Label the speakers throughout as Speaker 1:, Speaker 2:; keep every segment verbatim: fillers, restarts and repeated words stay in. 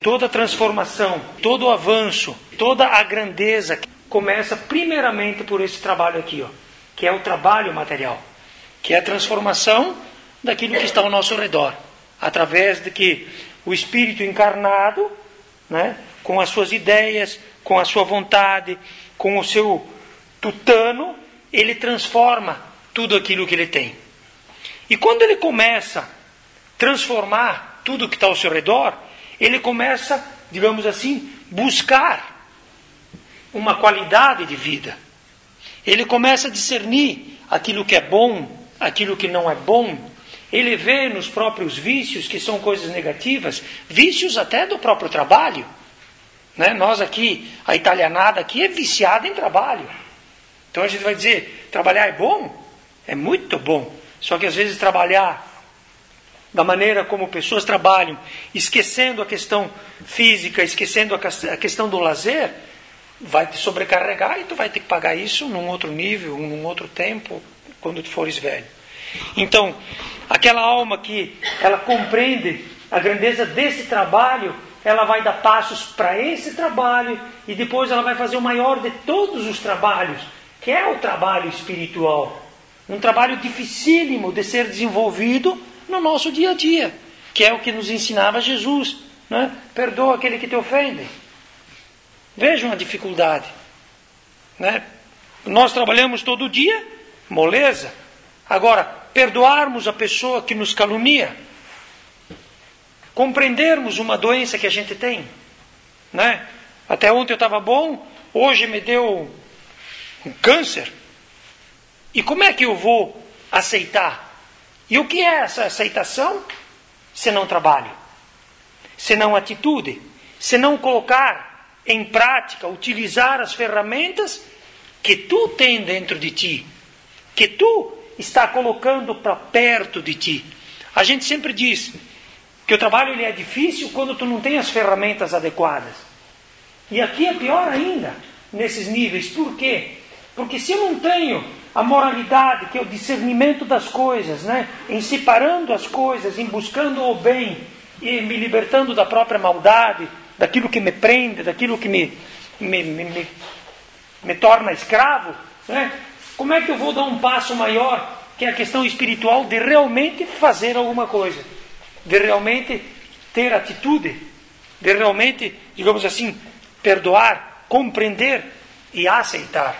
Speaker 1: toda transformação, todo o avanço, toda a grandeza começa primeiramente por esse trabalho aqui, ó, que é o trabalho material, que é a transformação daquilo que está ao nosso redor, através de que o Espírito encarnado, né, com as suas ideias, com a sua vontade, com o seu tutano, ele transforma tudo aquilo que ele tem. E quando ele começa a transformar tudo que está ao seu redor, ele começa, digamos assim, buscar uma qualidade de vida. Ele começa a discernir aquilo que é bom, aquilo que não é bom. Ele vê nos próprios vícios, que são coisas negativas, vícios até do próprio trabalho. Né? Nós aqui, a italianada aqui é viciada em trabalho. Então a gente vai dizer, trabalhar é bom? É muito bom. Só que às vezes trabalhar da maneira como pessoas trabalham, esquecendo a questão física, esquecendo a questão do lazer, vai te sobrecarregar e tu vai ter que pagar isso num outro nível, num outro tempo, quando tu fores velho. Então, aquela alma que ela compreende a grandeza desse trabalho, ela vai dar passos para esse trabalho e depois ela vai fazer o maior de todos os trabalhos, que é o trabalho espiritual. Um trabalho dificílimo de ser desenvolvido no nosso dia a dia, que é o que nos ensinava Jesus, né? Perdoa aquele que te ofende. Vejam a dificuldade, né? Nós trabalhamos todo dia, moleza. Agora, perdoarmos a pessoa que nos calunia, compreendermos uma doença que a gente tem, né? Até ontem eu estava bom, hoje me deu um câncer. E como é que eu vou aceitar? E o que é essa aceitação? Se não trabalho, se não atitude, se não colocar em prática, utilizar as ferramentas que tu tem dentro de ti, que tu está colocando para perto de ti. A gente sempre diz que o trabalho ele é difícil quando tu não tem as ferramentas adequadas. E aqui é pior ainda, nesses níveis. Por quê? Porque se eu não tenho a moralidade, que é o discernimento das coisas, né? Em separando as coisas, em buscando o bem e me libertando da própria maldade, daquilo que me prende, daquilo que me, me, me, me, me torna escravo, né? Como é que eu vou dar um passo maior, que é a questão espiritual, de realmente fazer alguma coisa, de realmente ter atitude, de realmente, digamos assim, perdoar, compreender e aceitar?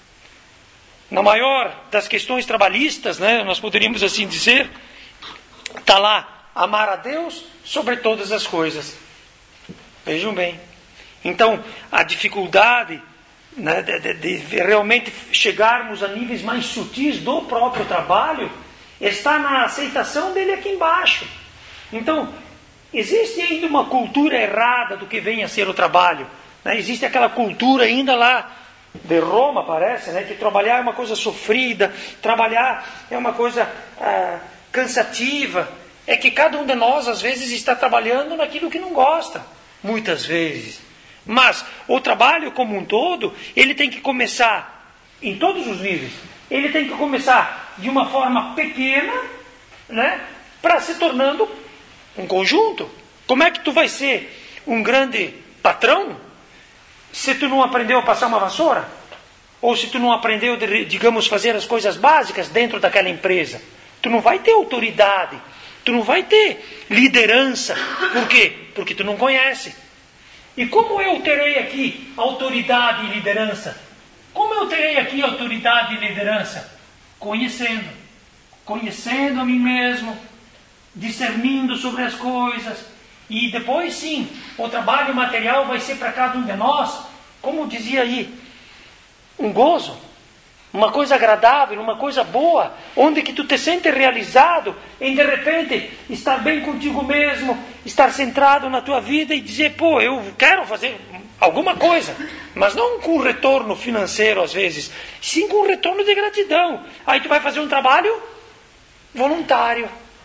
Speaker 1: Na maior das questões trabalhistas, né, nós poderíamos assim dizer, está lá, amar a Deus sobre todas as coisas. Vejam bem. Então, a dificuldade, né, de, de, de realmente chegarmos a níveis mais sutis do próprio trabalho, está na aceitação dele aqui embaixo. Então, existe ainda uma cultura errada do que vem a ser o trabalho. Né? Existe aquela cultura ainda lá, de Roma, parece, né? Que trabalhar é uma coisa sofrida, trabalhar é uma coisa ah, cansativa. É que cada um de nós, às vezes, está trabalhando naquilo que não gosta, muitas vezes. Mas o trabalho como um todo, ele tem que começar em todos os níveis. Ele tem que começar de uma forma pequena, né? Para se tornando um conjunto. Como é que tu vai ser um grande patrão se tu não aprendeu a passar uma vassoura? Ou se tu não aprendeu, digamos, fazer as coisas básicas dentro daquela empresa? Tu não vai ter autoridade, tu não vai ter liderança. Por quê? Porque tu não conhece. E como eu terei aqui autoridade e liderança? Como eu terei aqui autoridade e liderança? Conhecendo. Conhecendo a mim mesmo, discernindo sobre as coisas. E depois sim, o trabalho material vai ser para cada um de nós, como dizia aí, um gozo, uma coisa agradável, uma coisa boa, onde que tu te sentes realizado em de repente estar bem contigo mesmo, estar centrado na tua vida e dizer, pô, eu quero fazer alguma coisa, mas não com retorno financeiro às vezes, sim com retorno de gratidão. Aí tu vai fazer um trabalho voluntário,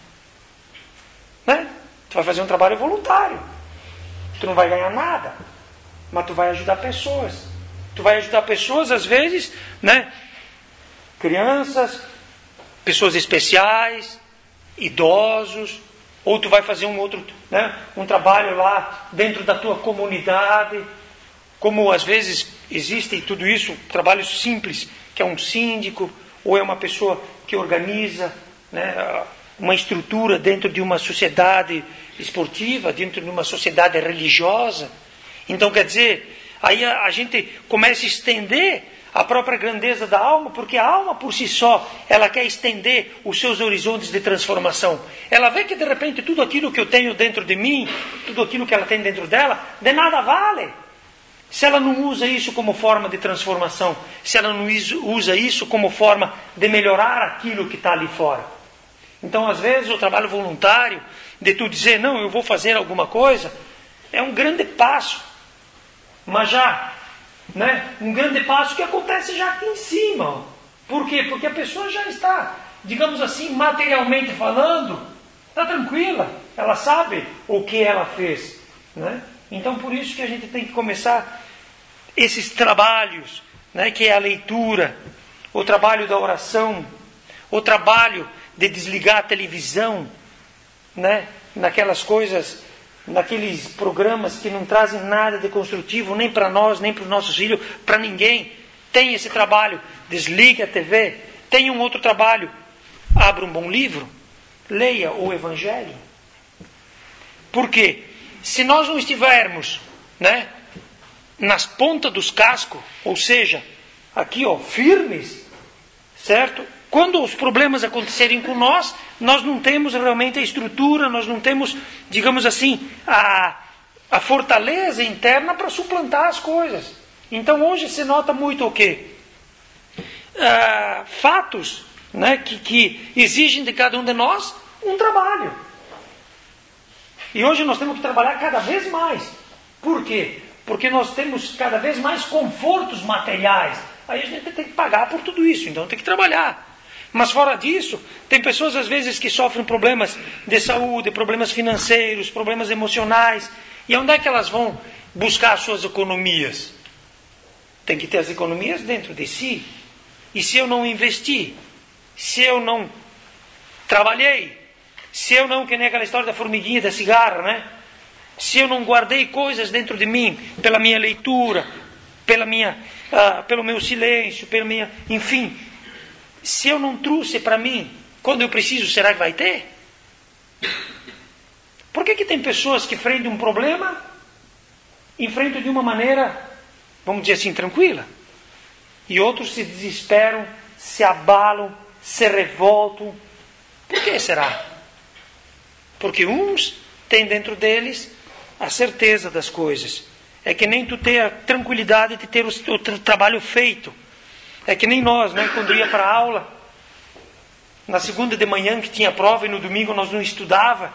Speaker 1: né? Tu vai fazer um trabalho voluntário. Tu não vai ganhar nada, mas tu vai ajudar pessoas. Tu vai ajudar pessoas, às vezes, né? Crianças, pessoas especiais, idosos, Ou tu vai fazer um outro, né, um trabalho lá dentro da tua comunidade, como às vezes existe tudo isso, trabalho simples, que é um síndico, ou é uma pessoa que organiza, né, uma estrutura dentro de uma sociedade esportiva, dentro de uma sociedade religiosa. Então, quer dizer, aí a, a gente começa a estender a própria grandeza da alma, porque a alma por si só, ela quer estender os seus horizontes de transformação. Ela vê que de repente tudo aquilo que eu tenho dentro de mim, tudo aquilo que ela tem dentro dela, de nada vale. Se ela não usa isso como forma de transformação, se ela não usa isso como forma de melhorar aquilo que está ali fora. Então, às vezes, o trabalho voluntário, de tu dizer, não, eu vou fazer alguma coisa, é um grande passo. Mas já... Né? Um grande passo que acontece já aqui em cima. Por quê? Porque a pessoa já está, digamos assim, materialmente falando, está tranquila, ela sabe o que ela fez, né? Então por isso que a gente tem que começar esses trabalhos, né? Que é a leitura, o trabalho da oração, o trabalho de desligar a televisão, né? Naquelas coisas, naqueles programas que não trazem nada de construtivo, nem para nós, nem para os nossos filhos, para ninguém. Tem esse trabalho, desligue a T V. Tem um outro trabalho, abra um bom livro, leia o Evangelho. Por quê? Se nós não estivermos, né, nas pontas dos cascos, ou seja, aqui ó, firmes, certo? Quando os problemas acontecerem com nós, nós não temos realmente a estrutura, nós não temos, digamos assim, a, a fortaleza interna para suplantar as coisas. Então hoje se nota muito o quê? Ah, fatos, né, que, que exigem de cada um de nós um trabalho. E hoje nós temos que trabalhar cada vez mais. Por quê? Porque nós temos cada vez mais confortos materiais. Aí a gente tem que pagar por tudo isso, então tem que trabalhar. Mas fora disso, tem pessoas às vezes que sofrem problemas de saúde, problemas financeiros, problemas emocionais. E onde é que elas vão buscar as suas economias? Tem que ter as economias dentro de si. E se eu não investir, se eu não trabalhei, se eu não, que nem aquela história da formiguinha da cigarra, né? Se eu não guardei coisas dentro de mim, pela minha leitura, pela minha, ah, pelo meu silêncio, pela minha, enfim... Se eu não trouxe para mim, quando eu preciso, será que vai ter? Por que que tem pessoas que enfrentam um problema, enfrentam de uma maneira, vamos dizer assim, tranquila? E outros se desesperam, se abalam, se revoltam. Por que será? Porque uns têm dentro deles a certeza das coisas. É que nem tu ter a tranquilidade de ter o, o tra- trabalho feito. É que nem nós, né? Quando ia para a aula, na segunda de manhã que tinha prova e no domingo nós não estudava,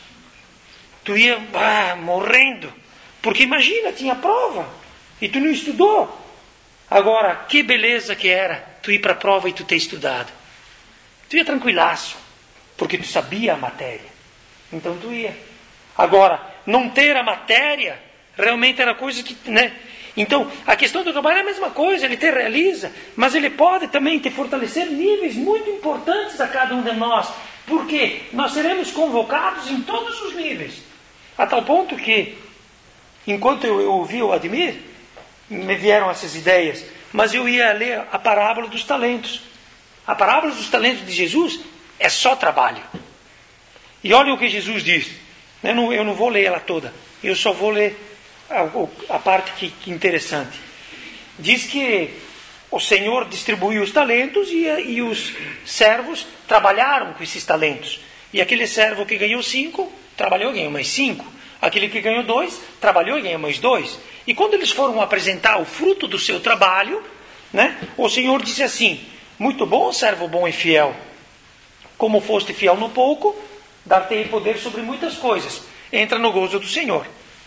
Speaker 1: tu ia ah, morrendo, porque imagina, tinha prova e tu não estudou. Agora, que beleza que era tu ir para a prova e tu ter estudado. Tu ia tranquilaço, porque tu sabia a matéria, então tu ia. Agora, não ter a matéria, realmente era coisa que, né? Então, a questão do trabalho é a mesma coisa, ele te realiza, mas ele pode também te fortalecer níveis muito importantes a cada um de nós, porque nós seremos convocados em todos os níveis, a tal ponto que, enquanto eu, eu ouvi o Admir, me vieram essas ideias, mas eu ia ler a parábola dos talentos. A parábola dos talentos de Jesus é só trabalho. E olha o que Jesus diz, eu não, eu não vou ler ela toda, eu só vou ler a, a parte que, que interessante. Diz que o Senhor distribuiu os talentos e, e os servos trabalharam com esses talentos. E aquele servo que ganhou cinco, trabalhou e ganhou mais cinco. Aquele que ganhou dois, trabalhou e ganhou mais dois. E quando eles foram apresentar o fruto do seu trabalho, né, o Senhor disse assim: muito bom, servo bom e fiel. Como foste fiel no pouco, dar-te-ei poder sobre muitas coisas. Entra no gozo do Senhor.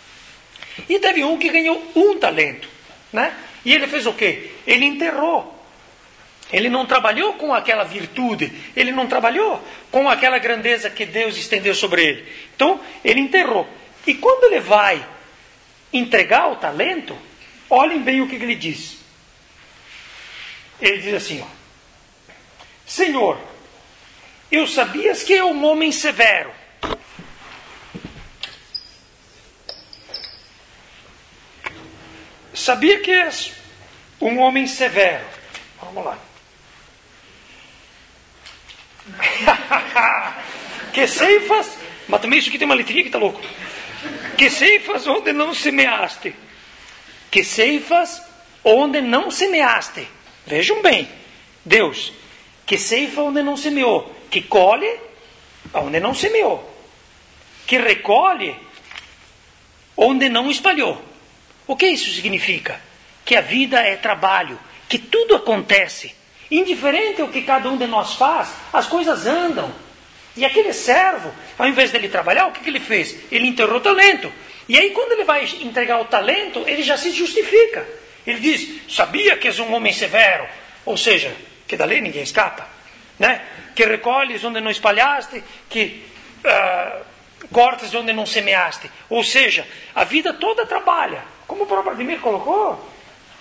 Speaker 1: E teve um que ganhou um talento, né? E ele fez o quê? Ele enterrou. Ele não trabalhou com aquela virtude, ele não trabalhou com aquela grandeza que Deus estendeu sobre ele. Então, ele enterrou. E quando ele vai entregar o talento, olhem bem o que ele diz. Ele diz assim, ó: Senhor, eu sabias que é um homem severo, sabia que és um homem severo. Vamos lá. Que ceifas, mas também isso aqui tem uma letrinha que está louco. Que ceifas onde não semeaste. Que ceifas onde não semeaste. Vejam bem, Deus, que ceifa onde não semeou, que colhe onde não semeou, que recolhe onde não espalhou. O que isso significa? Que a vida é trabalho, que tudo acontece. Indiferente ao que cada um de nós faz, as coisas andam. E aquele servo, ao invés dele trabalhar, o que, que ele fez? Ele enterrou o talento. E aí quando ele vai entregar o talento, ele já se justifica. Ele diz, sabia que és um homem severo. Ou seja, que da lei ninguém escapa. Né? Que recolhes onde não espalhaste, que uh, cortas onde não semeaste. Ou seja, a vida toda trabalha. Como o próprio Ademir colocou,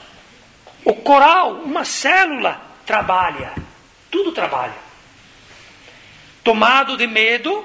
Speaker 1: o coral, uma célula, trabalha. Tudo trabalha. Tomado de medo,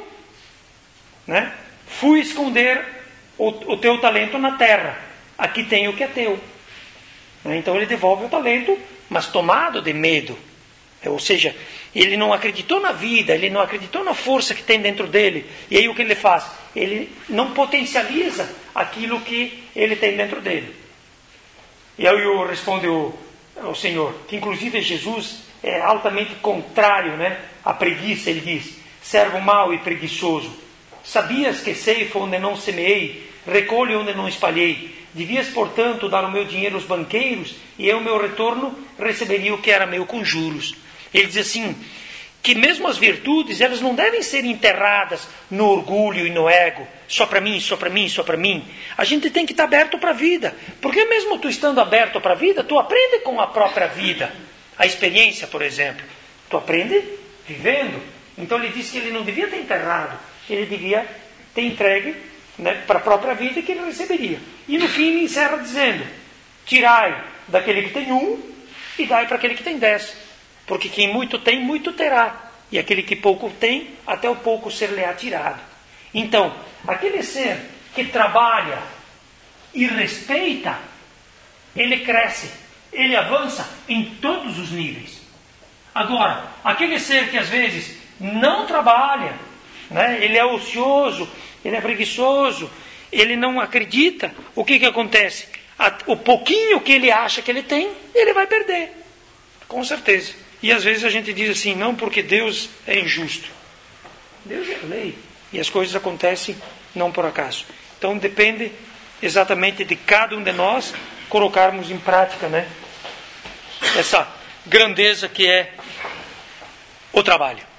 Speaker 1: né? Fui esconder o, o teu talento na terra. Aqui tem o que é teu. Então ele devolve o talento, mas tomado de medo. Ou seja, ele não acreditou na vida, ele não acreditou na força que tem dentro dele. E aí o que ele faz? Ele não potencializa aquilo que ele tem dentro dele. E aí eu respondo o, o Senhor, que inclusive Jesus é altamente contrário, né, à preguiça. Ele diz, servo mau e preguiçoso, sabias que ceifa onde não semeei, recolho onde não espalhei. Devias, portanto, dar o meu dinheiro aos banqueiros, e eu, meu retorno, receberia o que era meu com juros. Ele diz assim, que mesmo as virtudes, elas não devem ser enterradas no orgulho e no ego, só para mim, só para mim, só para mim. A gente tem que estar aberto para a vida, porque mesmo tu estando aberto para a vida, tu aprende com a própria vida. A experiência, por exemplo, tu aprende vivendo. Então ele disse que ele não devia ter enterrado, ele devia ter entregue, né, para a própria vida que ele receberia. E no fim ele encerra dizendo, tirai daquele que tem um e dai para aquele que tem dez. Porque quem muito tem, muito terá. E aquele que pouco tem, até o pouco ser-lhe-á tirado. Então, aquele ser que trabalha e respeita, ele cresce, ele avança em todos os níveis. Agora, aquele ser que às vezes não trabalha, né, ele é ocioso, ele é preguiçoso, ele não acredita, o que que acontece? O pouquinho que ele acha que ele tem, ele vai perder. Com certeza. E às vezes a gente diz assim, não, porque Deus é injusto. Deus é lei. E as coisas acontecem não por acaso. Então depende exatamente de cada um de nós colocarmos em prática, né, essa grandeza que é o trabalho.